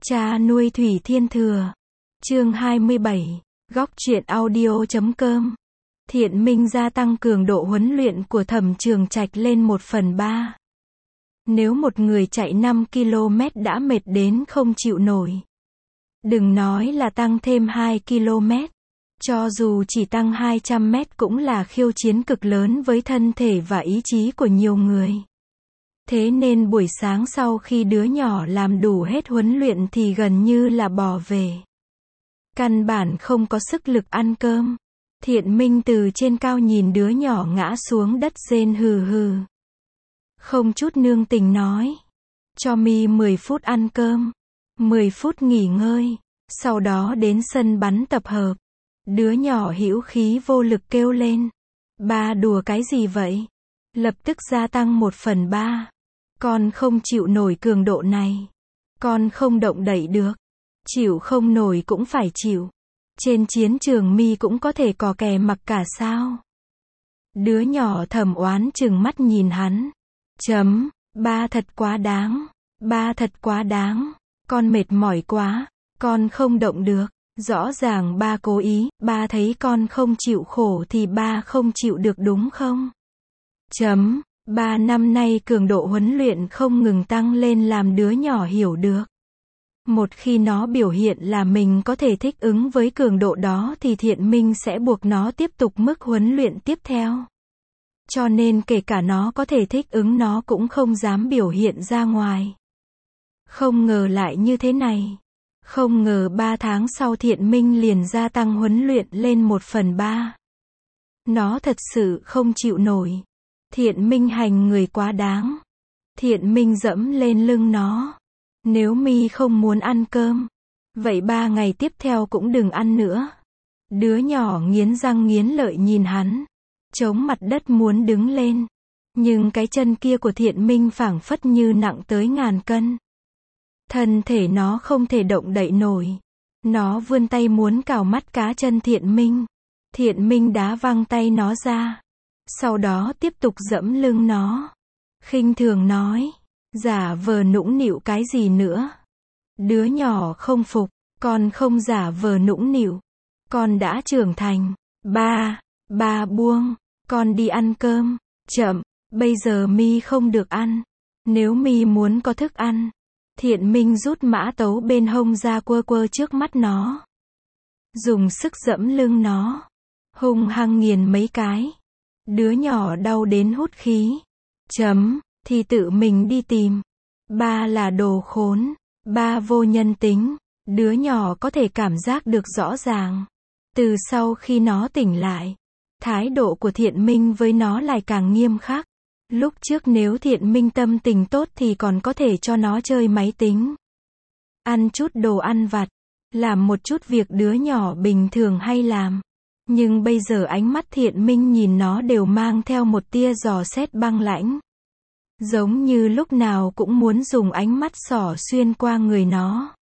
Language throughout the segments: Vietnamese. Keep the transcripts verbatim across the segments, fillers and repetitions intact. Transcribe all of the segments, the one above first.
Cha nuôi Thủy Thiên Thừa. Chương hai mươi bảy. Góc truyện audio chấm com. Thiện Minh gia tăng cường độ huấn luyện của Thẩm Trường Trạch lên một phần ba. Nếu một người chạy năm ki lô mét đã mệt đến không chịu nổi, đừng nói là tăng thêm hai ki lô mét, cho dù chỉ tăng hai trăm mét cũng là khiêu chiến cực lớn với thân thể và ý chí của nhiều người. Thế nên buổi sáng sau khi đứa nhỏ làm đủ hết huấn luyện thì gần như là bỏ về. Căn bản không có sức lực ăn cơm. Thiện Minh từ trên cao nhìn đứa nhỏ ngã xuống đất rên hừ hừ. Không chút nương tình nói. Cho mi mười phút ăn cơm, mười phút nghỉ ngơi, sau đó đến sân bắn tập hợp. Đứa nhỏ hữu khí vô lực kêu lên. Ba đùa cái gì vậy? Lập tức gia tăng một phần ba. Con không chịu nổi cường độ này. Con không động đậy được. Chịu không nổi cũng phải chịu. Trên chiến trường mi cũng có thể cò kè mặc cả sao? Đứa nhỏ thầm oán chừng mắt nhìn hắn. Chấm, ba thật quá đáng. Ba thật quá đáng. Con mệt mỏi quá. Con không động được. Rõ ràng ba cố ý. Ba thấy con không chịu khổ thì ba không chịu được đúng không? Chấm, ba năm nay cường độ huấn luyện không ngừng tăng lên làm đứa nhỏ hiểu được. Một khi nó biểu hiện là mình có thể thích ứng với cường độ đó thì Thiện Minh sẽ buộc nó tiếp tục mức huấn luyện tiếp theo. Cho nên kể cả nó có thể thích ứng nó cũng không dám biểu hiện ra ngoài. Không ngờ lại như thế này. Không ngờ ba tháng sau Thiện Minh liền gia tăng huấn luyện lên một phần ba. Nó thật sự không chịu nổi. Thiện Minh hành người quá đáng. Thiện Minh dẫm lên lưng nó. Nếu mi không muốn ăn cơm, vậy ba ngày tiếp theo cũng đừng ăn nữa. Đứa nhỏ nghiến răng nghiến lợi nhìn hắn, chống mặt đất muốn đứng lên. Nhưng cái chân kia của Thiện Minh phảng phất như nặng tới ngàn cân. Thân thể nó không thể động đậy nổi. Nó vươn tay muốn cào mắt cá chân Thiện Minh. Thiện Minh đá văng tay nó ra. Sau đó tiếp tục dẫm lưng nó. Khinh thường nói. Giả vờ nũng nịu cái gì nữa? Đứa nhỏ không phục. Con không giả vờ nũng nịu. Con đã trưởng thành. Ba, ba buông. Con đi ăn cơm. Chậm, bây giờ mi không được ăn. Nếu mi muốn có thức ăn. Thiện Minh rút mã tấu bên hông ra quơ quơ trước mắt nó. Dùng sức dẫm lưng nó. Hung hăng nghiền mấy cái. Đứa nhỏ đau đến hút khí. Chấm, thì tự mình đi tìm. Ba là đồ khốn. Ba vô nhân tính. Đứa nhỏ có thể cảm giác được rõ ràng. Từ sau khi nó tỉnh lại, thái độ của Thiện Minh với nó lại càng nghiêm khắc. Lúc trước nếu Thiện Minh tâm tình tốt thì còn có thể cho nó chơi máy tính, ăn chút đồ ăn vặt, làm một chút việc đứa nhỏ bình thường hay làm. Nhưng bây giờ ánh mắt Thiện Minh nhìn nó đều mang theo một tia dò xét băng lãnh. Giống như lúc nào cũng muốn dùng ánh mắt xỏ xuyên qua người nó.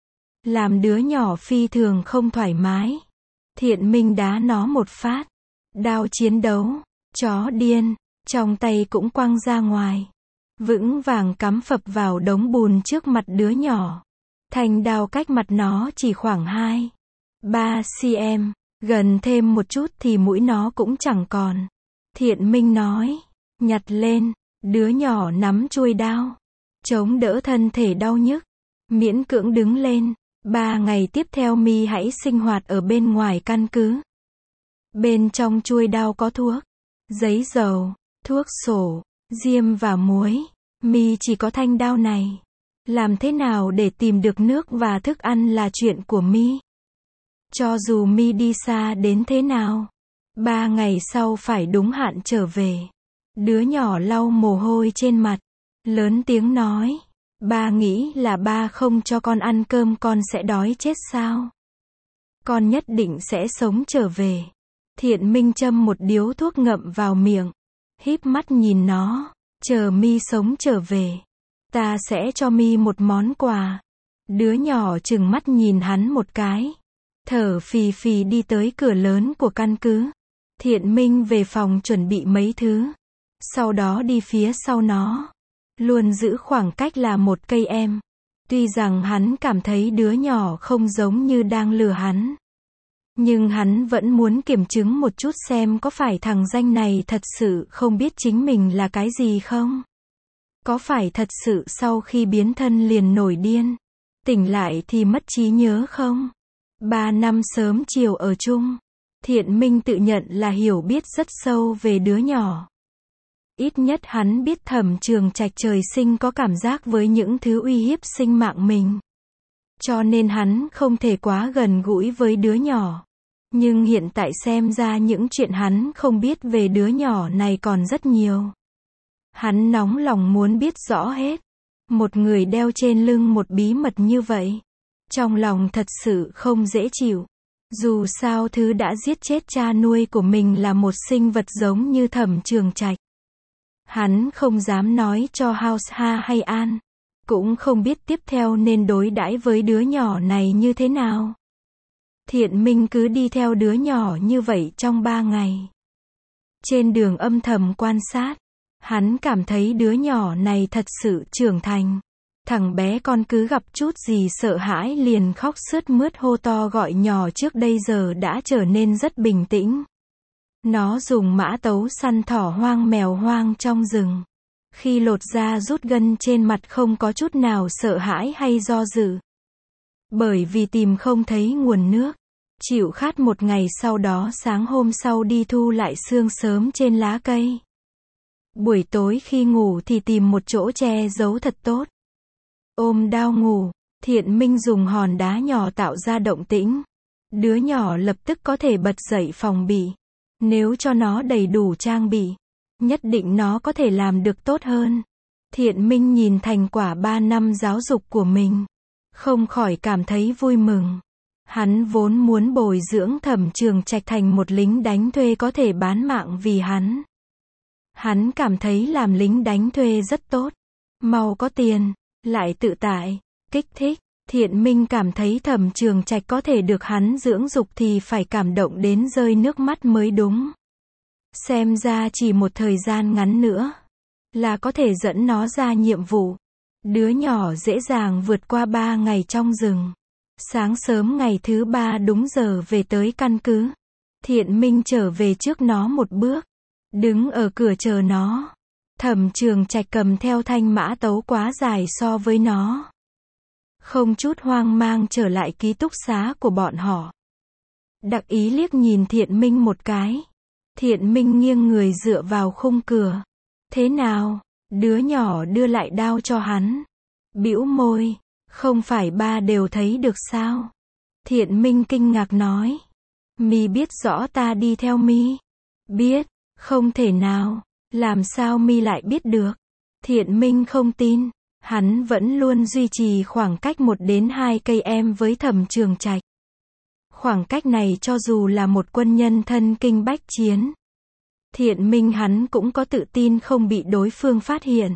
Làm đứa nhỏ phi thường không thoải mái. Thiện Minh đá nó một phát. Đao chiến đấu, chó điên, trong tay cũng quăng ra ngoài. Vững vàng cắm phập vào đống bùn trước mặt đứa nhỏ. Thanh đao cách mặt nó chỉ khoảng hai, ba xăng-ti-mét. Gần thêm một chút thì mũi nó cũng chẳng còn. Thiện Minh nói. Nhặt lên. Đứa nhỏ nắm chuôi đao. Chống đỡ thân thể đau nhức. Miễn cưỡng đứng lên. Ba ngày tiếp theo mi hãy sinh hoạt ở bên ngoài căn cứ. Bên trong chuôi đao có thuốc, giấy dầu, thuốc sổ, diêm và muối. Mi chỉ có thanh đao này. Làm thế nào để tìm được nước và thức ăn là chuyện của mi. Cho dù mi đi xa đến thế nào, ba ngày sau phải đúng hạn trở về. Đứa nhỏ lau mồ hôi trên mặt, lớn tiếng nói. Ba nghĩ là ba không cho con ăn cơm con sẽ đói chết sao? Con nhất định sẽ sống trở về. Thiện Minh châm một điếu thuốc ngậm vào miệng, híp mắt nhìn nó. Chờ mi sống trở về, ta sẽ cho mi một món quà. Đứa nhỏ trừng mắt nhìn hắn một cái, thở phì phì đi tới cửa lớn của căn cứ. Thiện Minh về phòng chuẩn bị mấy thứ, sau đó đi phía sau nó, luôn giữ khoảng cách là một cây em. Tuy rằng hắn cảm thấy đứa nhỏ không giống như đang lừa hắn. Nhưng hắn vẫn muốn kiểm chứng một chút xem có phải thằng danh này thật sự không biết chính mình là cái gì không? Có phải thật sự sau khi biến thân liền nổi điên, tỉnh lại thì mất trí nhớ không? Ba năm sớm chiều ở chung, Thiện Minh tự nhận là hiểu biết rất sâu về đứa nhỏ. Ít nhất hắn biết Thẩm Trường Trạch trời sinh có cảm giác với những thứ uy hiếp sinh mạng mình. Cho nên hắn không thể quá gần gũi với đứa nhỏ. Nhưng hiện tại xem ra những chuyện hắn không biết về đứa nhỏ này còn rất nhiều. Hắn nóng lòng muốn biết rõ hết. Một người đeo trên lưng một bí mật như vậy, trong lòng thật sự không dễ chịu. Dù sao thứ đã giết chết cha nuôi của mình là một sinh vật giống như Thẩm Trường Trạch. Hắn không dám nói cho House Ha hay An, cũng không biết tiếp theo nên đối đãi với đứa nhỏ này như thế nào. Thiện Minh cứ đi theo đứa nhỏ như vậy trong ba ngày. Trên đường âm thầm quan sát, hắn cảm thấy đứa nhỏ này thật sự trưởng thành. Thằng bé con cứ gặp chút gì sợ hãi liền khóc sướt mướt hô to gọi nhỏ trước đây giờ đã trở nên rất bình tĩnh. Nó dùng mã tấu săn thỏ hoang mèo hoang trong rừng. Khi lột da rút gân trên mặt không có chút nào sợ hãi hay do dự. Bởi vì tìm không thấy nguồn nước. Chịu khát một ngày sau đó sáng hôm sau đi thu lại xương sớm trên lá cây. Buổi tối khi ngủ thì tìm một chỗ che giấu thật tốt. Ôm đao ngủ, Thiện Minh dùng hòn đá nhỏ tạo ra động tĩnh. Đứa nhỏ lập tức có thể bật dậy phòng bị. Nếu cho nó đầy đủ trang bị, nhất định nó có thể làm được tốt hơn. Thiện Minh nhìn thành quả ba năm giáo dục của mình, không khỏi cảm thấy vui mừng. Hắn vốn muốn bồi dưỡng Thẩm Trường Trạch thành một lính đánh thuê có thể bán mạng vì hắn. Hắn cảm thấy làm lính đánh thuê rất tốt, mau có tiền, lại tự tại, kích thích. Thiện Minh cảm thấy Thẩm Trường Trạch có thể được hắn dưỡng dục thì phải cảm động đến rơi nước mắt mới đúng. Xem ra chỉ một thời gian ngắn nữa là có thể dẫn nó ra nhiệm vụ. Đứa nhỏ dễ dàng vượt qua ba ngày trong rừng. Sáng sớm ngày thứ ba đúng giờ về tới căn cứ. Thiện Minh trở về trước nó một bước, đứng ở cửa chờ nó. Thẩm Trường Trạch cầm theo thanh mã tấu quá dài so với nó. Không chút hoang mang trở lại ký túc xá của bọn họ. Đặc ý liếc nhìn Thiện Minh một cái. Thiện Minh nghiêng người dựa vào khung cửa. Thế nào? Đứa nhỏ đưa lại đao cho hắn. Bĩu môi. Không phải ba đều thấy được sao? Thiện Minh kinh ngạc nói. Mi biết rõ ta đi theo mi. Biết. Không thể nào. Làm sao mi lại biết được? Thiện Minh không tin. Hắn vẫn luôn duy trì khoảng cách một đến hai cây em với Thẩm Trường Trạch. Khoảng cách này cho dù là một quân nhân thân kinh bách chiến, Thiện Minh hắn cũng có tự tin không bị đối phương phát hiện.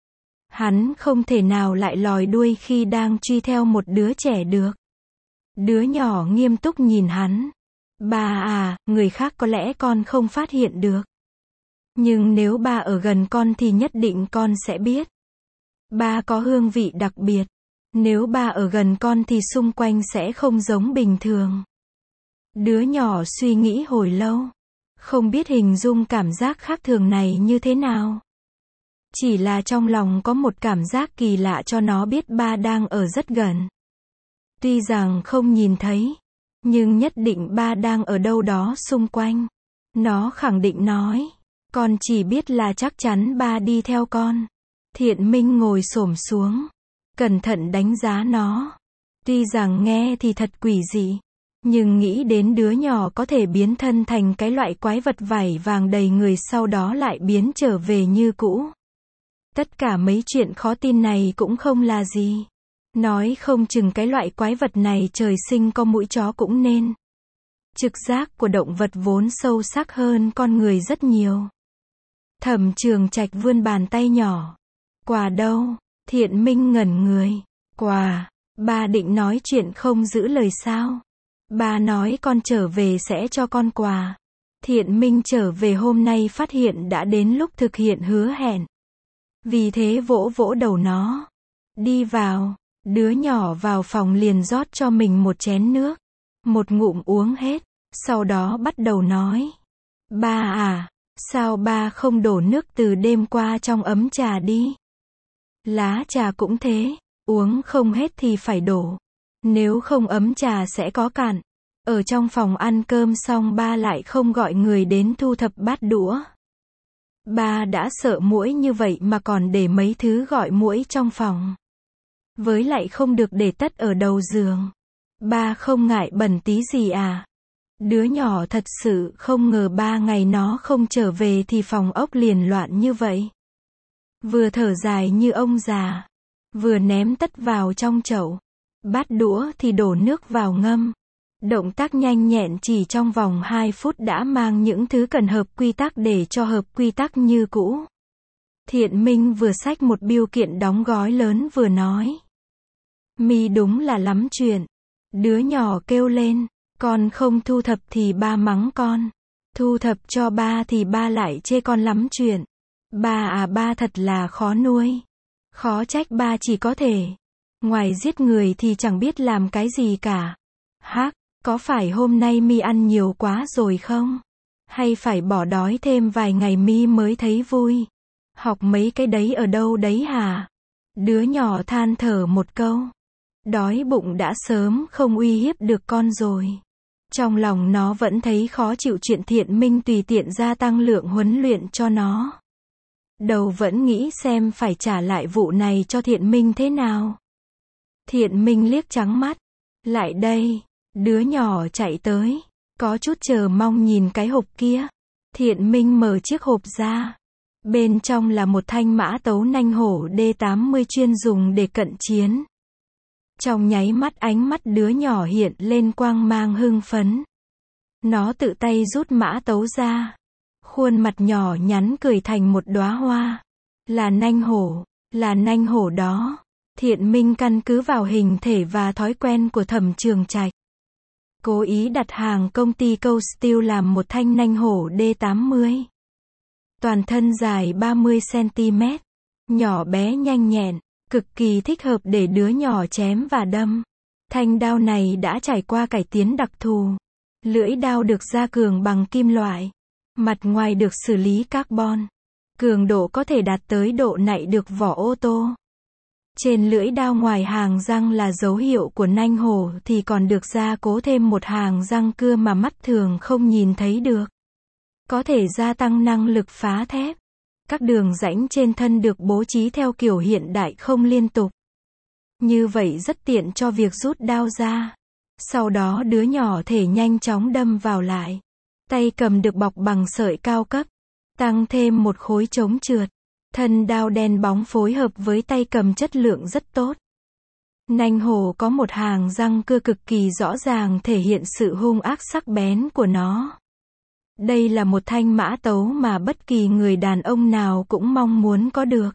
Hắn không thể nào lại lòi đuôi khi đang truy theo một đứa trẻ được. Đứa nhỏ nghiêm túc nhìn hắn. Ba à, người khác có lẽ con không phát hiện được. Nhưng nếu ba ở gần con thì nhất định con sẽ biết. Ba có hương vị đặc biệt. Nếu ba ở gần con thì xung quanh sẽ không giống bình thường. Đứa nhỏ suy nghĩ hồi lâu. Không biết hình dung cảm giác khác thường này như thế nào. Chỉ là trong lòng có một cảm giác kỳ lạ cho nó biết ba đang ở rất gần. Tuy rằng không nhìn thấy, nhưng nhất định ba đang ở đâu đó xung quanh. Nó khẳng định nói. Con chỉ biết là chắc chắn ba đi theo con. Thiện Minh ngồi xổm xuống, cẩn thận đánh giá nó. Tuy rằng nghe thì thật quỷ dị, nhưng nghĩ đến đứa nhỏ có thể biến thân thành cái loại quái vật vảy vàng đầy người sau đó lại biến trở về như cũ. Tất cả mấy chuyện khó tin này cũng không là gì. Nói không chừng cái loại quái vật này trời sinh có mũi chó cũng nên. Trực giác của động vật vốn sâu sắc hơn con người rất nhiều. Thẩm Trường Trạch vươn bàn tay nhỏ. Quà đâu? Thiện Minh ngẩn người. Quà? Ba định nói chuyện không giữ lời sao? Ba nói con trở về sẽ cho con quà. Thiện Minh trở về hôm nay phát hiện đã đến lúc thực hiện hứa hẹn. Vì thế vỗ vỗ đầu nó. Đi vào. Đứa nhỏ vào phòng liền rót cho mình một chén nước. Một ngụm uống hết. Sau đó bắt đầu nói. Ba à, sao ba không đổ nước từ đêm qua trong ấm trà đi? Lá trà cũng thế, uống không hết thì phải đổ. Nếu không ấm trà sẽ có cạn. Ở trong phòng ăn cơm xong ba lại không gọi người đến thu thập bát đũa. Ba đã sợ muỗi như vậy mà còn để mấy thứ gọi muỗi trong phòng. Với lại không được để tất ở đầu giường. Ba không ngại bẩn tí gì à? Đứa nhỏ thật sự không ngờ ba ngày nó không trở về thì phòng ốc liền loạn như vậy. Vừa thở dài như ông già, vừa ném tất vào trong chậu. Bát đũa thì đổ nước vào ngâm. Động tác nhanh nhẹn chỉ trong vòng hai phút đã mang những thứ cần hợp quy tắc để cho hợp quy tắc như cũ. Thiện Minh vừa xách một bưu kiện đóng gói lớn vừa nói. Mi đúng là lắm chuyện. Đứa nhỏ kêu lên, con không thu thập thì ba mắng con. Thu thập cho ba thì ba lại chê con lắm chuyện. Ba à ba thật là khó nuôi. Khó trách ba chỉ có thể. Ngoài giết người thì chẳng biết làm cái gì cả. Hắc, có phải hôm nay Mi ăn nhiều quá rồi không? Hay phải bỏ đói thêm vài ngày Mi mới thấy vui? Học mấy cái đấy ở đâu đấy hả? Đứa nhỏ than thở một câu. Đói bụng đã sớm không uy hiếp được con rồi. Trong lòng nó vẫn thấy khó chịu chuyện Thiện Minh tùy tiện gia tăng lượng huấn luyện cho nó. Đầu vẫn nghĩ xem phải trả lại vụ này cho Thiện Minh thế nào. Thiện Minh liếc trắng mắt. Lại đây. Đứa nhỏ chạy tới. Có chút chờ mong nhìn cái hộp kia. Thiện Minh mở chiếc hộp ra. Bên trong là một thanh mã tấu nanh hổ D tám mươi chuyên dùng để cận chiến. Trong nháy mắt ánh mắt đứa nhỏ hiện lên quang mang hưng phấn. Nó tự tay rút mã tấu ra. Khuôn mặt nhỏ nhắn cười thành một đóa hoa. Là nanh hổ, là nanh hổ đó. Thiện Minh căn cứ vào hình thể và thói quen của Thẩm Trường Trạch. Cố ý đặt hàng công ty Câu Steel làm một thanh nanh hổ D tám mươi. Toàn thân dài ba mươi xăng-ti-mét. Nhỏ bé nhanh nhẹn. Cực kỳ thích hợp để đứa nhỏ chém và đâm. Thanh đao này đã trải qua cải tiến đặc thù. Lưỡi đao được gia cường bằng kim loại. Mặt ngoài được xử lý carbon. Cường độ có thể đạt tới độ nạy được vỏ ô tô. Trên lưỡi đao ngoài hàng răng là dấu hiệu của nanh hổ thì còn được gia cố thêm một hàng răng cưa mà mắt thường không nhìn thấy được. Có thể gia tăng năng lực phá thép. Các đường rãnh trên thân được bố trí theo kiểu hiện đại không liên tục. Như vậy rất tiện cho việc rút đao ra. Sau đó đứa nhỏ thể nhanh chóng đâm vào lại. Tay cầm được bọc bằng sợi cao cấp. Tăng thêm một khối chống trượt. Thân đao đen bóng phối hợp với tay cầm chất lượng rất tốt. Nanh hổ có một hàng răng cưa cực kỳ rõ ràng thể hiện sự hung ác sắc bén của nó. Đây là một thanh mã tấu mà bất kỳ người đàn ông nào cũng mong muốn có được.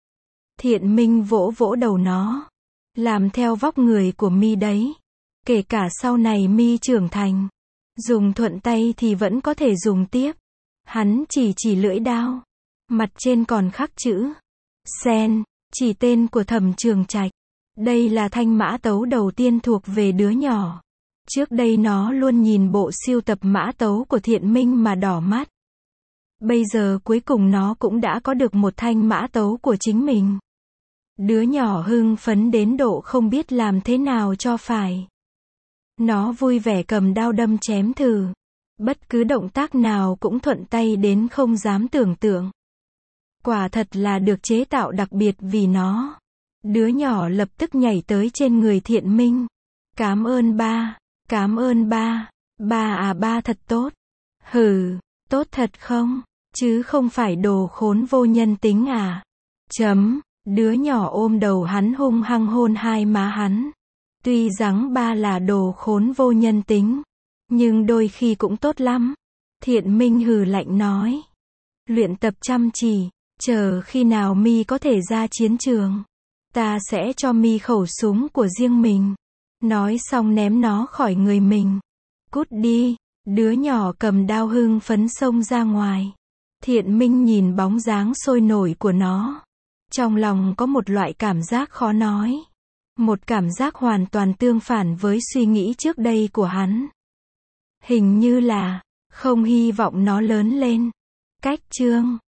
Thiện Minh vỗ vỗ đầu nó. Làm theo vóc người của Mi đấy. Kể cả sau này Mi trưởng thành. Dùng thuận tay thì vẫn có thể dùng tiếp. Hắn chỉ chỉ lưỡi đao. Mặt trên còn khắc chữ Sen, chỉ tên của Thẩm Trường Trạch. Đây là thanh mã tấu đầu tiên thuộc về đứa nhỏ. Trước đây nó luôn nhìn bộ sưu tập mã tấu của Thiện Minh mà đỏ mắt. Bây giờ cuối cùng nó cũng đã có được một thanh mã tấu của chính mình. Đứa nhỏ hưng phấn đến độ không biết làm thế nào cho phải. Nó vui vẻ cầm đao đâm chém thử. Bất cứ động tác nào cũng thuận tay đến không dám tưởng tượng. Quả thật là được chế tạo đặc biệt vì nó. Đứa nhỏ lập tức nhảy tới trên người Thiện Minh. Cảm ơn ba, cảm ơn ba, ba à ba thật tốt. Hừ, tốt thật không? Chứ không phải đồ khốn vô nhân tính à? Chấm, đứa nhỏ ôm đầu hắn hung hăng hôn hai má hắn. Tuy rằng ba là đồ khốn vô nhân tính, nhưng đôi khi cũng tốt lắm. Thiện Minh hừ lạnh nói. Luyện tập chăm chỉ, chờ khi nào Mi có thể ra chiến trường. Ta sẽ cho Mi khẩu súng của riêng mình. Nói xong ném nó khỏi người mình. Cút đi, đứa nhỏ cầm đao hưng phấn xông ra ngoài. Thiện Minh nhìn bóng dáng sôi nổi của nó. Trong lòng có một loại cảm giác khó nói. Một cảm giác hoàn toàn tương phản với suy nghĩ trước đây của hắn. Hình như là, không hy vọng nó lớn lên. Cách chương